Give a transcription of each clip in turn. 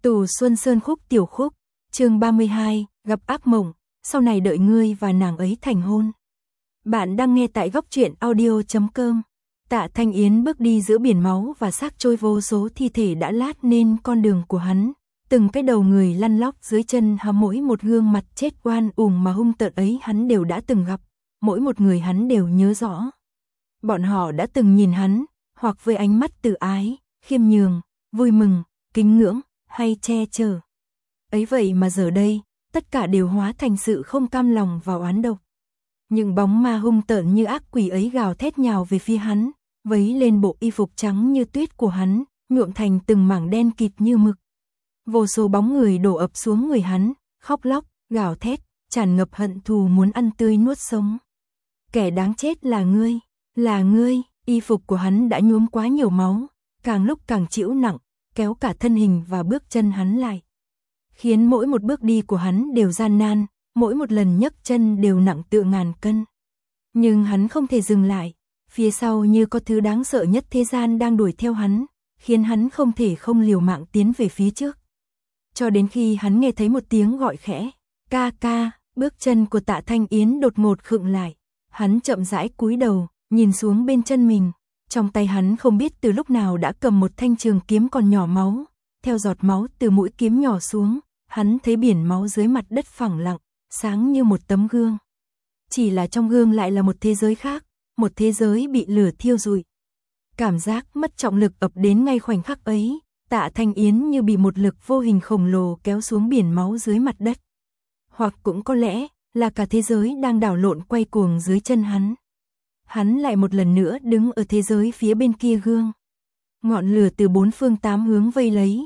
Tù Xuân Sơn khúc tiểu khúc, chương 32, gặp ác mộng, sau này đợi ngươi và nàng ấy thành hôn. Bạn đang nghe tại góc truyện audio.com. Tạ Thanh Yến bước đi giữa biển máu và xác trôi vô số thi thể đã lát nên con đường của hắn. Từng cái đầu người lăn lóc dưới chân hắn, mỗi một gương mặt chết oan uổng mà hung tợn ấy hắn đều đã từng gặp, mỗi một người hắn đều nhớ rõ. Bọn họ đã từng nhìn hắn, hoặc với ánh mắt từ ái, khiêm nhường, vui mừng, kính ngưỡng, hay che chở. Ấy vậy mà giờ đây, tất cả đều hóa thành sự không cam lòng và oán độc. Những bóng ma hung tợn như ác quỷ ấy gào thét nhào về phía hắn, vấy lên bộ y phục trắng như tuyết của hắn, nhuộm thành từng mảng đen kịt như mực. Vô số bóng người đổ ập xuống người hắn, khóc lóc, gào thét, tràn ngập hận thù muốn ăn tươi nuốt sống. Kẻ đáng chết là ngươi, y phục của hắn đã nhuốm quá nhiều máu, càng lúc càng chịu nặng, kéo cả thân hình và bước chân hắn lại. Khiến mỗi một bước đi của hắn đều gian nan, mỗi một lần nhấc chân đều nặng tựa ngàn cân. Nhưng hắn không thể dừng lại, phía sau như có thứ đáng sợ nhất thế gian đang đuổi theo hắn, khiến hắn không thể không liều mạng tiến về phía trước. Cho đến khi hắn nghe thấy một tiếng gọi khẽ, ca ca, bước chân của Tạ Thanh Yến đột ngột khựng lại. Hắn chậm rãi cúi đầu, nhìn xuống bên chân mình. Trong tay hắn không biết từ lúc nào đã cầm một thanh trường kiếm còn nhỏ máu. Theo giọt máu từ mũi kiếm nhỏ xuống, hắn thấy biển máu dưới mặt đất phẳng lặng, sáng như một tấm gương. Chỉ là trong gương lại là một thế giới khác, một thế giới bị lửa thiêu rụi. Cảm giác mất trọng lực ập đến ngay khoảnh khắc ấy, Tạ Thanh Yến như bị một lực vô hình khổng lồ kéo xuống biển máu dưới mặt đất. Hoặc cũng có lẽ là cả thế giới đang đảo lộn quay cuồng dưới chân hắn. Hắn lại một lần nữa đứng ở thế giới phía bên kia gương. Ngọn lửa từ bốn phương tám hướng vây lấy,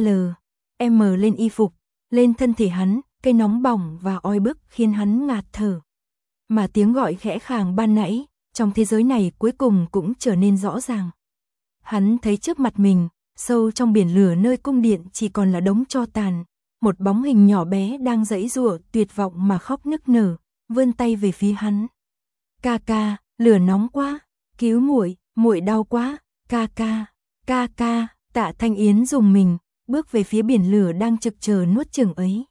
M lên y phục, lên thân thể hắn, cây nóng bỏng và oi bức khiến hắn ngạt thở. Mà tiếng gọi khẽ khàng ban nãy, trong thế giới này cuối cùng cũng trở nên rõ ràng. Hắn thấy trước mặt mình, sâu trong biển lửa nơi cung điện chỉ còn là đống tro tàn. Một bóng hình nhỏ bé đang giãy giụa tuyệt vọng mà khóc nức nở, vươn tay về phía hắn. Ca ca, lửa nóng quá, cứu muội, muội đau quá, ca ca, Tạ Thanh Yến rùng mình, bước về phía biển lửa đang trực chờ nuốt chửng ấy.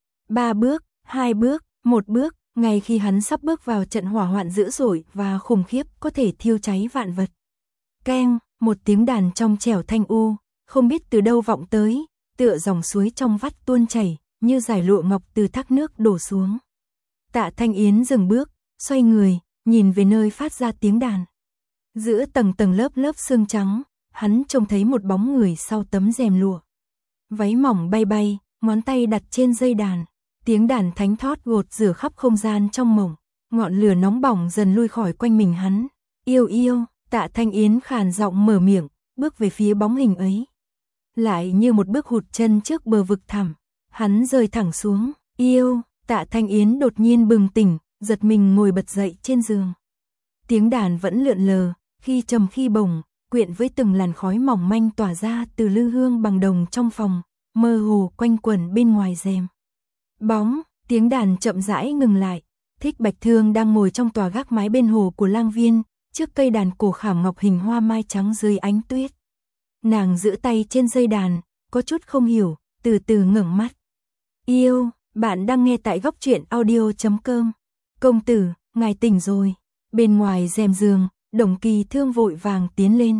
3 bước, 2 bước, 1 bước, ngay khi hắn sắp bước vào trận hỏa hoạn dữ dội và khủng khiếp có thể thiêu cháy vạn vật. Keng, một tiếng đàn trong trẻo thanh u, không biết từ đâu vọng tới, tựa dòng suối trong vắt tuôn chảy, như dải lụa ngọc từ thác nước đổ xuống. Tạ Thanh Yến dừng bước, xoay người, nhìn về nơi phát ra tiếng đàn. Giữa tầng tầng lớp lớp sương trắng, hắn trông thấy một bóng người sau tấm rèm lụa. Váy mỏng bay bay, ngón tay đặt trên dây đàn. Tiếng đàn thánh thót gột rửa khắp không gian trong mộng. Ngọn lửa nóng bỏng dần lui khỏi quanh mình hắn. Yêu, Tạ Thanh Yến khàn giọng mở miệng, bước về phía bóng hình ấy. Lại như một bước hụt chân trước bờ vực thẳm, hắn rơi thẳng xuống. Yêu, Tạ Thanh Yến đột nhiên bừng tỉnh, giật mình ngồi bật dậy trên giường. Tiếng đàn vẫn lượn lờ, khi trầm khi bổng, quyện với từng làn khói mỏng manh tỏa ra từ lư hương bằng đồng trong phòng, mơ hồ quanh quẩn bên ngoài rèm. Bóng, tiếng đàn chậm rãi ngừng lại. Thích Bạch Thương đang ngồi trong tòa gác mái bên hồ của lang viên, trước cây đàn cổ khảm ngọc hình hoa mai trắng dưới ánh tuyết. Nàng giữ tay trên dây đàn, có chút không hiểu, từ từ ngẩng mắt. Yêu, bạn đang nghe tại góc truyện audio.com. Công tử, ngài tỉnh rồi. Bên ngoài rèm giường, Đồng Kỳ Thương vội vàng tiến lên.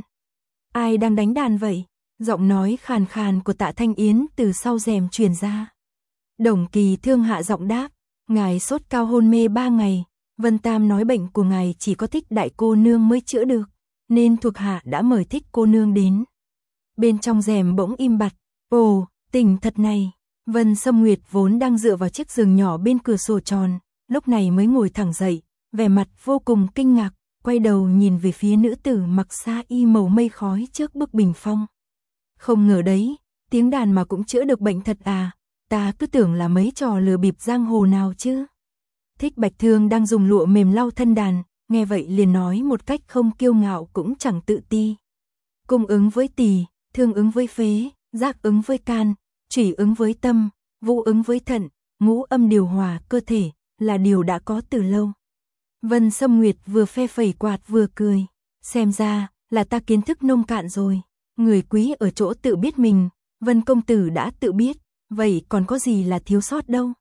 Ai đang đánh đàn vậy? Giọng nói khàn khàn của Tạ Thanh Yến từ sau rèm truyền ra. Đồng Kỳ Thương hạ giọng đáp, ngài sốt cao hôn mê 3 ngày. Vân Tam nói bệnh của ngài chỉ có Thích đại cô nương mới chữa được, nên thuộc hạ đã mời Thích cô nương đến. Bên trong rèm bỗng im bặt. Ồ, tỉnh thật này. Vân Sâm Nguyệt vốn đang dựa vào chiếc giường nhỏ bên cửa sổ tròn, lúc này mới ngồi thẳng dậy, vẻ mặt vô cùng kinh ngạc, quay đầu nhìn về phía nữ tử mặc sa y màu mây khói trước bức bình phong. Không ngờ đấy, tiếng đàn mà cũng chữa được bệnh thật à, ta cứ tưởng là mấy trò lừa bịp giang hồ nào chứ. Thích Bạch Thương đang dùng lụa mềm lau thân đàn, nghe vậy liền nói một cách không kiêu ngạo cũng chẳng tự ti. Cung ứng với tỳ, thương ứng với phế, giác ứng với can, trủy ứng với tâm, vũ ứng với thận, ngũ âm điều hòa cơ thể, là điều đã có từ lâu. Vân Sâm Nguyệt vừa phe phẩy quạt vừa cười, xem ra là ta kiến thức nông cạn rồi. Người quý ở chỗ tự biết mình, Vân công tử đã tự biết, vậy còn có gì là thiếu sót đâu.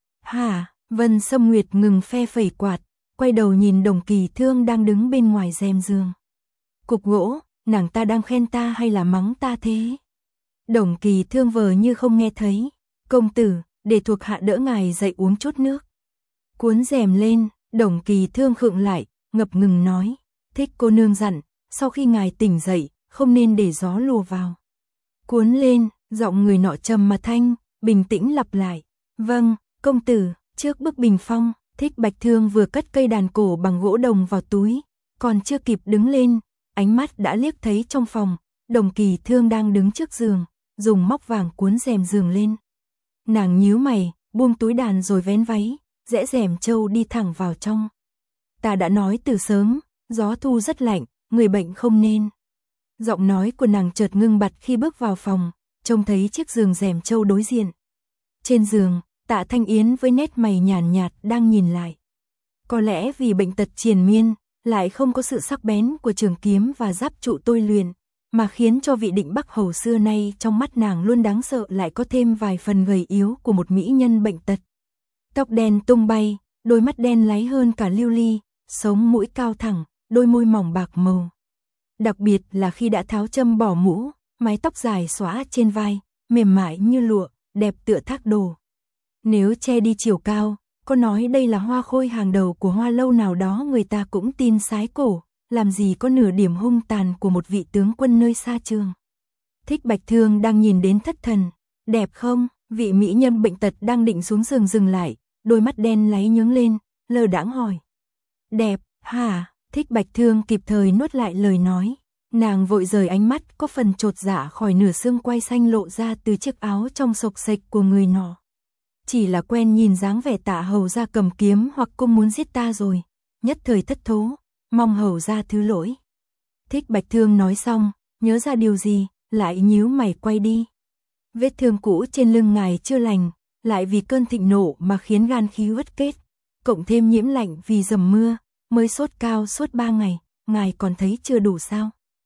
Hả, Vân Sâm Nguyệt ngừng phe phẩy quạt, quay đầu nhìn Đồng Kỳ Thương đang đứng bên ngoài rèm giường. Cục gỗ, nàng ta đang khen ta hay là mắng ta thế? Đồng Kỳ Thương vờ như không nghe thấy. Công tử, để thuộc hạ đỡ ngài dậy uống chút nước. Cuốn rèm lên, Đồng Kỳ Thương khựng lại, ngập ngừng nói. Thích cô nương dặn, sau khi ngài tỉnh dậy, không nên để gió lùa vào. Cuốn lên, giọng người nọ trầm mà thanh, bình tĩnh lặp lại. Vâng, công tử. Trước bức bình phong, Thích Bạch Thương vừa cất cây đàn cổ bằng gỗ đồng vào túi, còn chưa kịp đứng lên, ánh mắt đã liếc thấy trong phòng, Đồng Kỳ Thương đang đứng trước giường, dùng móc vàng cuốn rèm giường lên. Nàng nhíu mày, buông túi đàn rồi vén váy, rẽ rèm trâu đi thẳng vào trong. Ta đã nói từ sớm, gió thu rất lạnh, người bệnh không nên. Giọng nói của nàng chợt ngưng bặt khi bước vào phòng, trông thấy chiếc giường rèm trâu đối diện. Trên giường, Tạ Thanh Yến với nét mày nhàn nhạt đang nhìn lại. Có lẽ vì bệnh tật triền miên, lại không có sự sắc bén của trường kiếm và giáp trụ tôi luyện, mà khiến cho vị Định Bắc hầu xưa nay trong mắt nàng luôn đáng sợ lại có thêm vài phần gầy yếu của một mỹ nhân bệnh tật. Tóc đen tung bay, đôi mắt đen láy hơn cả lưu ly, sống mũi cao thẳng, đôi môi mỏng bạc màu. Đặc biệt là khi đã tháo châm bỏ mũ, mái tóc dài xõa trên vai, mềm mại như lụa, đẹp tựa thác đổ. Nếu che đi chiều cao, có nói đây là hoa khôi hàng đầu của hoa lâu nào đó người ta cũng tin sái cổ, làm gì có nửa điểm hung tàn của một vị tướng quân nơi xa trường. Thích Bạch Thương đang nhìn đến thất thần. Đẹp không? Vị mỹ nhân bệnh tật đang định xuống giường dừng lại, đôi mắt đen láy nhướng lên, lơ đãng hỏi. Đẹp, hả? Thích Bạch Thương kịp thời nuốt lại lời nói. Nàng vội rời ánh mắt có phần chột dạ khỏi nửa xương quai xanh lộ ra từ chiếc áo trong xộc xệch của người nọ. Chỉ là quen nhìn dáng vẻ Tạ hầu gia cầm kiếm hoặc cũng muốn giết ta rồi, nhất thời thất thố, mong hầu gia thứ lỗi. Thích Bạch Thương nói xong, nhớ ra điều gì, lại nhíu mày quay đi. Vết thương cũ trên lưng ngài chưa lành, lại vì cơn thịnh nộ mà khiến gan khí uất kết, cộng thêm nhiễm lạnh vì dầm mưa, mới sốt cao suốt 3 ngày, ngài còn thấy chưa đủ sao?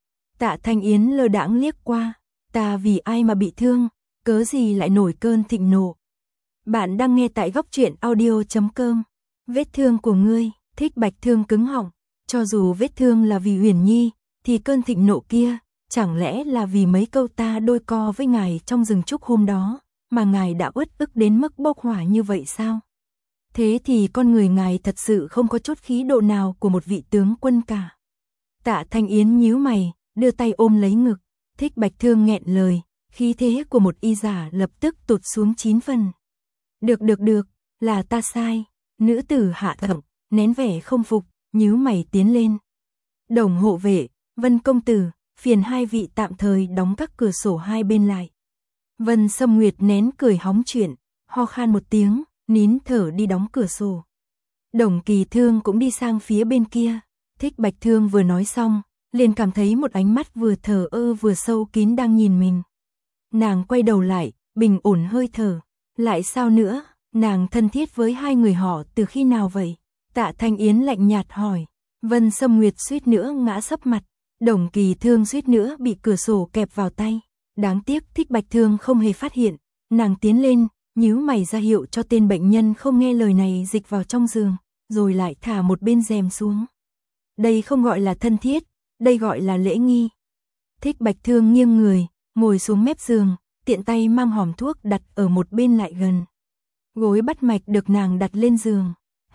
Tạ Thanh Yến lơ đãng liếc qua, ta vì ai mà bị thương, cớ gì lại nổi cơn thịnh nộ? Bạn đang nghe tại góc truyện audio.com. Vết thương của ngươi, Thích Bạch Thương cứng họng, cho dù vết thương là vì Uyển Nhi, thì cơn thịnh nộ kia, chẳng lẽ là vì mấy câu ta đôi co với ngài trong rừng trúc hôm đó, mà ngài đã uất ức đến mức bốc hỏa như vậy sao? Thế thì con người ngài thật sự không có chút khí độ nào của một vị tướng quân cả. Tạ Thanh Yến nhíu mày, đưa tay ôm lấy ngực, Thích Bạch Thương nghẹn lời, khí thế của một y giả lập tức tụt xuống 9 phần. Được, là ta sai. Nữ tử hạ thậm, nén vẻ không phục, nhíu mày tiến lên. Đồng hộ vệ, Vân công tử, phiền hai vị tạm thời đóng các cửa sổ hai bên lại. Vân Sâm Nguyệt nén cười hóng chuyện, ho khan một tiếng, nín thở đi đóng cửa sổ. Đồng Kỳ Thương cũng đi sang phía bên kia. Thích Bạch Thương vừa nói xong, liền cảm thấy một ánh mắt vừa thờ ơ vừa sâu kín đang nhìn mình. Nàng quay đầu lại, bình ổn hơi thở. Lại sao nữa, nàng thân thiết với hai người họ từ khi nào vậy? Tạ Thanh Yến lạnh nhạt hỏi. Vân Sâm Nguyệt suýt nữa ngã sấp mặt. Đồng Kỳ Thương suýt nữa bị cửa sổ kẹp vào tay. Đáng tiếc Thích Bạch Thương không hề phát hiện. Nàng tiến lên, nhíu mày ra hiệu cho tên bệnh nhân không nghe lời này dịch vào trong giường, rồi lại thả một bên rèm xuống. Đây không gọi là thân thiết, đây gọi là lễ nghi. Thích Bạch Thương nghiêng người, ngồi xuống mép giường, tiện tay mang hòm thuốc đặt ở một bên lại gần. Gối bắt mạch được nàng đặt lên giường.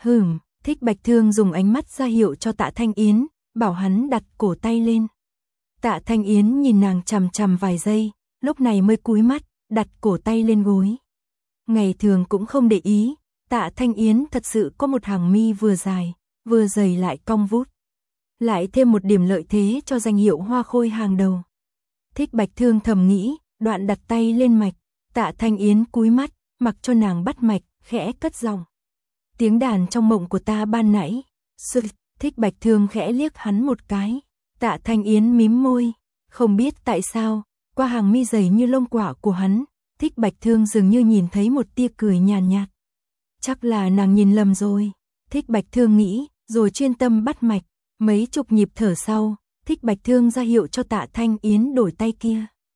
Thích Bạch Thương dùng ánh mắt ra hiệu cho Tạ Thanh Yến, bảo hắn đặt cổ tay lên. Tạ Thanh Yến nhìn nàng chằm chằm vài giây, lúc này mới cúi mắt, đặt cổ tay lên gối. Ngày thường cũng không để ý, Tạ Thanh Yến thật sự có một hàng mi vừa dài, vừa dày lại cong vút. Lại thêm một điểm lợi thế cho danh hiệu hoa khôi hàng đầu. Thích Bạch Thương thầm nghĩ, đoạn đặt tay lên mạch, Tạ Thanh Yến cúi mắt, mặc cho nàng bắt mạch, khẽ cất giọng. Tiếng đàn trong mộng của ta ban nãy. Thích Bạch Thương khẽ liếc hắn một cái. Tạ Thanh Yến mím môi, không biết tại sao, qua hàng mi dày như lông quả của hắn, Thích Bạch Thương dường như nhìn thấy một tia cười nhàn nhạt. Chắc là nàng nhìn lầm rồi, Thích Bạch Thương nghĩ, rồi chuyên tâm bắt mạch. Mấy chục nhịp thở sau, Thích Bạch Thương ra hiệu cho Tạ Thanh Yến đổi tay kia.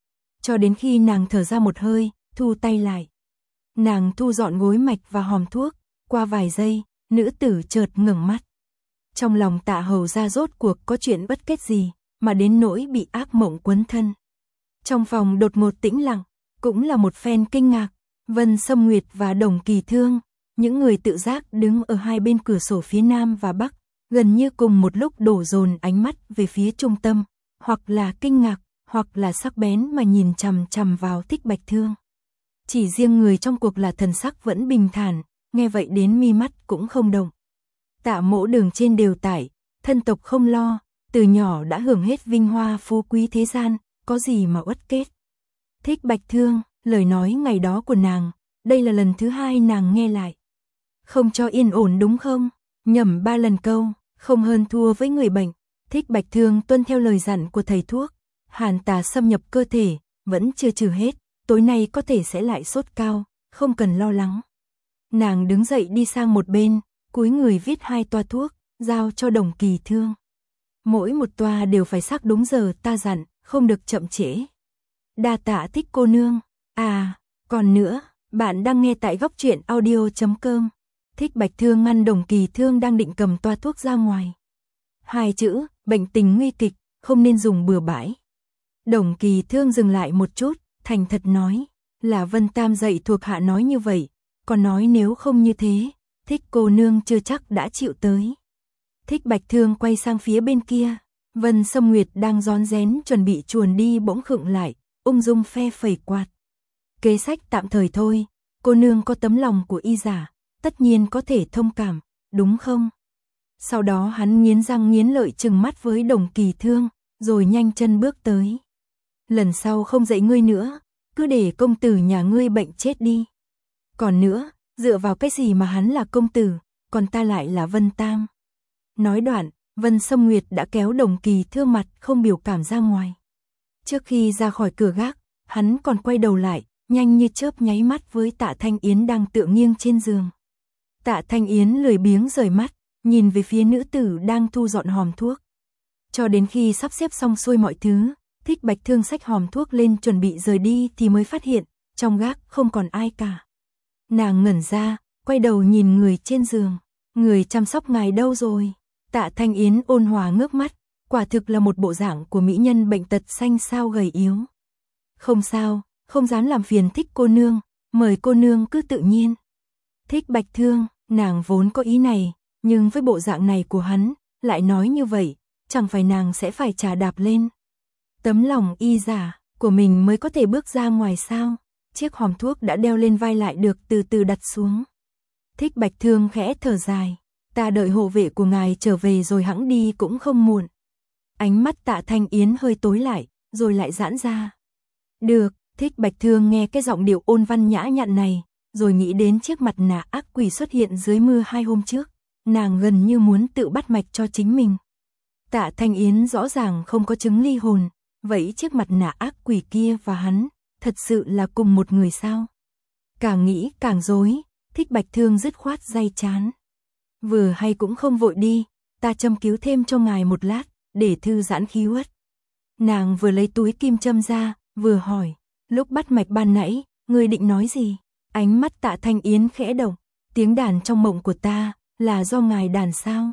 cho đến khi nàng thở ra một hơi, thu tay lại. Nàng thu dọn gối mạch và hòm thuốc, qua vài giây, nữ tử chợt ngẩng mắt. Trong lòng Tạ Hầu ra rốt cuộc có chuyện bất kết gì, mà đến nỗi bị ác mộng quấn thân. Trong phòng đột ngột tĩnh lặng, cũng là một phen kinh ngạc, Vân Sâm Nguyệt và Đồng Kỳ Thương, những người tự giác đứng ở hai bên cửa sổ phía nam và bắc, gần như cùng một lúc đổ dồn ánh mắt về phía trung tâm, hoặc là kinh ngạc, hoặc là sắc bén mà nhìn chằm chằm vào Thích Bạch Thương. Chỉ riêng người trong cuộc là thần sắc vẫn bình thản, nghe vậy đến mi mắt cũng không động. Tạ Mỗ đường trên đều tải, thân tộc không lo, từ nhỏ đã hưởng hết vinh hoa phú quý thế gian, có gì mà uất kết. Thích Bạch Thương, lời nói ngày đó của nàng, đây là lần thứ hai nàng nghe lại. Không cho yên ổn đúng không? Nhẩm 3 lần câu, không hơn thua với người bệnh. Thích Bạch Thương tuân theo lời dặn của thầy thuốc. Hàn tà xâm nhập cơ thể, vẫn chưa trừ hết, tối nay có thể sẽ lại sốt cao, không cần lo lắng. Nàng đứng dậy đi sang một bên, cúi người viết 2 toa thuốc, giao cho Đồng Kỳ Thương. Mỗi một toa đều phải xác đúng giờ ta dặn, không được chậm trễ. Đa tạ Thích cô nương. À, còn nữa, bạn đang nghe tại góc truyện audio.com. Thích Bạch Thương ngăn Đồng Kỳ Thương đang định cầm toa thuốc ra ngoài. 2 chữ, bệnh tình nguy kịch, không nên dùng bừa bãi. Đồng Kỳ Thương dừng lại một chút, thành thật nói, là Vân Tam dạy thuộc hạ nói như vậy, còn nói nếu không như thế, Thích cô nương chưa chắc đã chịu tới. Thích Bạch Thương quay sang phía bên kia, Vân Sâm Nguyệt đang rón rén chuẩn bị chuồn đi bỗng khựng lại, ung dung phe phẩy quạt. Kế sách tạm thời thôi, cô nương có tấm lòng của y giả, tất nhiên có thể thông cảm, đúng không? Sau đó hắn nghiến răng nghiến lợi trừng mắt với Đồng Kỳ Thương, rồi nhanh chân bước tới. Lần sau không dạy ngươi nữa, cứ để công tử nhà ngươi bệnh chết đi. Còn nữa, dựa vào cái gì mà hắn là công tử, còn ta lại là Vân Tam. Nói đoạn, Vân Sâm Nguyệt đã kéo Đồng Kỳ Thương mặt không biểu cảm ra ngoài. Trước khi ra khỏi cửa gác, hắn còn quay đầu lại, nhanh như chớp nháy mắt với Tạ Thanh Yến đang tựa nghiêng trên giường. Tạ Thanh Yến lười biếng rời mắt, nhìn về phía nữ tử đang thu dọn hòm thuốc. Cho đến khi sắp xếp xong xuôi mọi thứ, Thích Bạch Thương xách hòm thuốc lên chuẩn bị rời đi thì mới phát hiện, trong gác không còn ai cả. Nàng ngẩn ra, quay đầu nhìn người trên giường. Người chăm sóc ngài đâu rồi? Tạ Thanh Yến ôn hòa ngước mắt, quả thực là một bộ dạng của mỹ nhân bệnh tật xanh xao gầy yếu. Không sao, không dám làm phiền Thích cô nương, mời cô nương cứ tự nhiên. Thích Bạch Thương, nàng vốn có ý này, nhưng với bộ dạng này của hắn, lại nói như vậy, chẳng phải nàng sẽ phải trà đạp lên. Tấm lòng y giả của mình mới có thể bước ra ngoài sao? Chiếc hòm thuốc đã đeo lên vai lại được từ từ đặt xuống. Thích Bạch Thương khẽ thở dài, ta đợi hộ vệ của ngài trở về rồi hẵng đi cũng không muộn. Ánh mắt Tạ Thanh Yến hơi tối lại, rồi lại giãn ra. Được, Thích Bạch Thương nghe cái giọng điệu ôn văn nhã nhặn này, rồi nghĩ đến chiếc mặt nạ ác quỷ xuất hiện dưới mưa 2 hôm trước, nàng gần như muốn tự bắt mạch cho chính mình. Tạ Thanh Yến rõ ràng không có chứng ly hồn, vậy chiếc mặt nạ ác quỷ kia và hắn, thật sự là cùng một người sao? Càng nghĩ càng rối, Thích Bạch Thương dứt khoát day chán. Vừa hay cũng không vội đi, ta châm cứu thêm cho ngài một lát, để thư giãn khí uất. Nàng vừa lấy túi kim châm ra, vừa hỏi, lúc bắt mạch ban nãy, ngươi định nói gì? Ánh mắt Tạ Thanh Yến khẽ động, tiếng đàn trong mộng của ta, là do ngài đàn sao?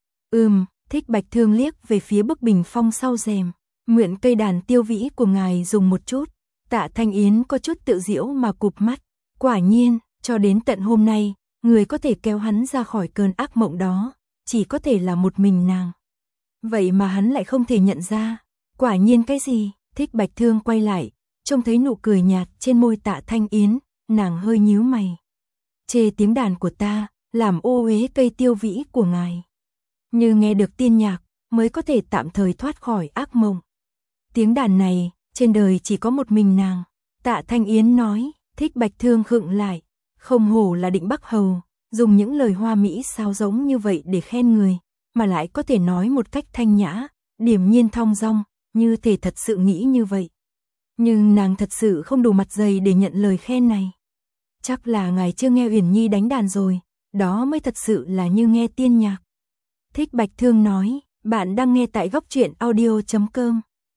Thích Bạch Thương liếc về phía bức bình phong sau rèm, mượn cây đàn tiêu vĩ của ngài dùng một chút. Tạ Thanh Yến có chút tự giễu mà cụp mắt, quả nhiên, cho đến tận hôm nay, người có thể kéo hắn ra khỏi cơn ác mộng đó, chỉ có thể là một mình nàng. Vậy mà hắn lại không thể nhận ra, quả nhiên cái gì? Thích Bạch Thương quay lại, trông thấy nụ cười nhạt trên môi Tạ Thanh Yến, nàng hơi nhíu mày. Chê tiếng đàn của ta, làm ô uế cây tiêu vĩ của ngài. Như nghe được tiên nhạc, mới có thể tạm thời thoát khỏi ác mộng. Tiếng đàn này, trên đời chỉ có một mình nàng. Tạ Thanh Yến nói. Thích Bạch Thương khựng lại, không hổ là Định Bắc Hầu, dùng những lời hoa mỹ sao giống như vậy để khen người, mà lại có thể nói một cách thanh nhã, điềm nhiên thong dong, như thể thật sự nghĩ như vậy. Nhưng nàng thật sự không đủ mặt dày để nhận lời khen này. Chắc là ngài chưa nghe Uyển Nhi đánh đàn rồi, đó mới thật sự là như nghe tiên nhạc. Thích Bạch Thương nói, bạn đang nghe tại góc truyện audio.com.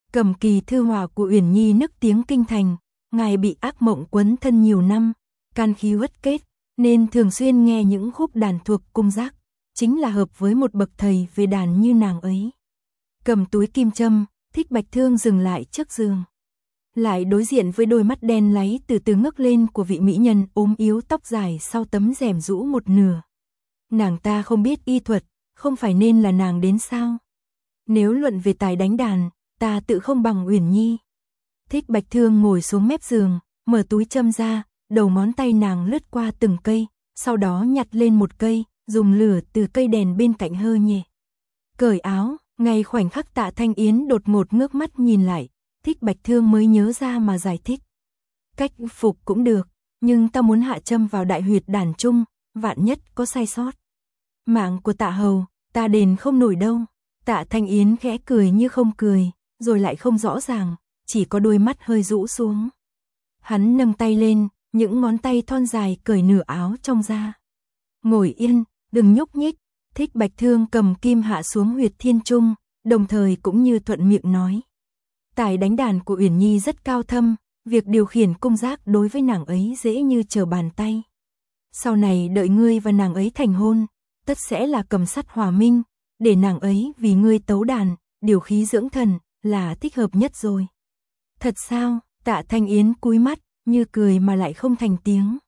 Cầm kỳ thư họa của Uyển Nhi nức tiếng kinh thành, ngài bị ác mộng quấn thân nhiều năm, can khí uất kết, nên thường xuyên nghe những khúc đàn thuộc cung giác, chính là hợp với một bậc thầy về đàn như nàng ấy. Cầm túi kim châm, Thích Bạch Thương dừng lại trước giường. Lại đối diện với đôi mắt đen láy từ từ ngước lên của vị mỹ nhân ốm yếu tóc dài sau tấm rèm rũ một nửa. Nàng ta không biết y thuật, không phải nên là nàng đến sao? Nếu luận về tài đánh đàn, ta tự không bằng Uyển Nhi. Thích Bạch Thương ngồi xuống mép giường, mở túi châm ra, đầu ngón tay nàng lướt qua từng cây, sau đó nhặt lên một cây, dùng lửa từ cây đèn bên cạnh hơ nhẹ. Cởi áo, ngay khoảnh khắc Tạ Thanh Yến đột ngột ngước mắt nhìn lại, Thích Bạch Thương mới nhớ ra mà giải thích. Cách phục cũng được, nhưng ta muốn hạ châm vào đại huyệt đàn trung, vạn nhất có sai sót. Mạng của Tạ hầu, ta đền không nổi đâu. Tạ Thanh Yến khẽ cười như không cười, rồi lại không rõ ràng, chỉ có đôi mắt hơi rũ xuống. Hắn nâng tay lên, những ngón tay thon dài cởi nửa áo trong ra. Ngồi yên, đừng nhúc nhích. Thích Bạch Thương cầm kim hạ xuống huyệt thiên trung, đồng thời cũng như thuận miệng nói. Tài đánh đàn của Uyển Nhi rất cao thâm, việc điều khiển cung giác đối với nàng ấy dễ như trở bàn tay. Sau này đợi ngươi và nàng ấy thành hôn, tất sẽ là cầm sắt hòa minh, để nàng ấy vì ngươi tấu đàn, điều khí dưỡng thần, là thích hợp nhất rồi. Thật sao? Tạ Thanh Yến cúi mắt, như cười mà lại không thành tiếng.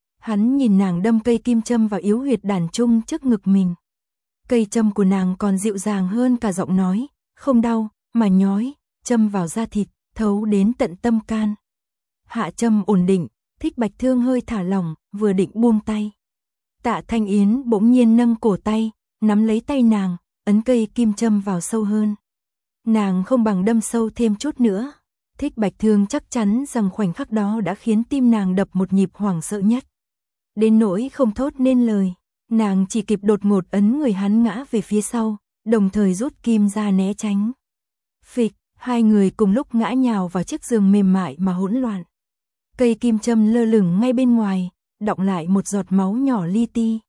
Hắn nhìn nàng đâm cây kim châm vào yếu huyệt đàn trung trước ngực mình. Cây châm của nàng còn dịu dàng hơn cả giọng nói, không đau, mà nhói, châm vào da thịt, thấu đến tận tâm can. Hạ châm ổn định, Thích Bạch Thương hơi thả lỏng, vừa định buông tay. Tạ Thanh Yến bỗng nhiên nâng cổ tay, nắm lấy tay nàng, ấn cây kim châm vào sâu hơn. Nàng không bằng đâm sâu thêm chút nữa. Thích Bạch Thương chắc chắn rằng khoảnh khắc đó đã khiến tim nàng đập một nhịp hoảng sợ nhất. Đến nỗi không thốt nên lời, nàng chỉ kịp đột ngột ấn người hắn ngã về phía sau, đồng thời rút kim ra né tránh. Phịch, hai người cùng lúc ngã nhào vào chiếc giường mềm mại mà hỗn loạn. Cây kim châm lơ lửng ngay bên ngoài, đọng lại một giọt máu nhỏ li ti.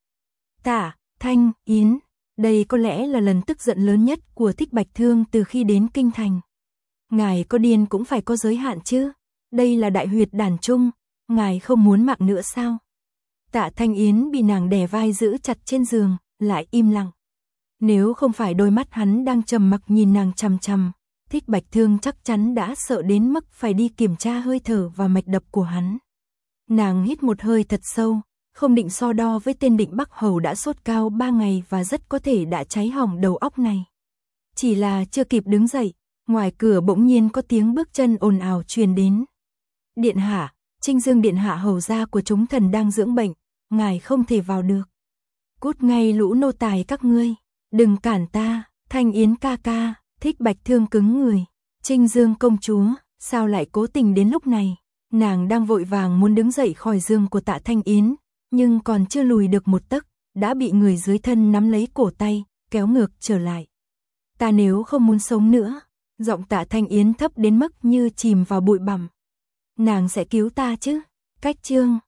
Tạ Thanh Yến, đây có lẽ là lần tức giận lớn nhất của Thích Bạch Thương từ khi đến kinh thành. Ngài có điên cũng phải có giới hạn chứ, đây là đại huyệt đàn trung, ngài không muốn mạng nữa sao? Tạ Thanh Yến bị nàng đè vai giữ chặt trên giường, lại im lặng. Nếu không phải đôi mắt hắn đang trầm mặc nhìn nàng chằm chằm, Thích Bạch Thương chắc chắn đã sợ đến mức phải đi kiểm tra hơi thở và mạch đập của hắn. Nàng hít một hơi thật sâu, không định so đo với tên Định Bắc Hầu đã sốt cao 3 ngày và rất có thể đã cháy hỏng đầu óc này. Chỉ là chưa kịp đứng dậy, ngoài cửa bỗng nhiên có tiếng bước chân ồn ào truyền đến. Điện hạ, Trinh Dương điện hạ hầu gia của chúng thần đang dưỡng bệnh, ngài không thể vào được. Cút ngay lũ nô tài các ngươi, đừng cản ta. Thanh Yến ca ca. Thích Bạch Thương cứng người. Trinh Dương công chúa, sao lại cố tình đến lúc này? Nàng đang vội vàng muốn đứng dậy khỏi giường của Tạ Thanh Yến, nhưng còn chưa lùi được một tấc, đã bị người dưới thân nắm lấy cổ tay, kéo ngược trở lại. Ta nếu không muốn sống nữa, giọng Tạ Thanh Yến thấp đến mức như chìm vào bụi bặm. Nàng sẽ cứu ta chứ? Cách chương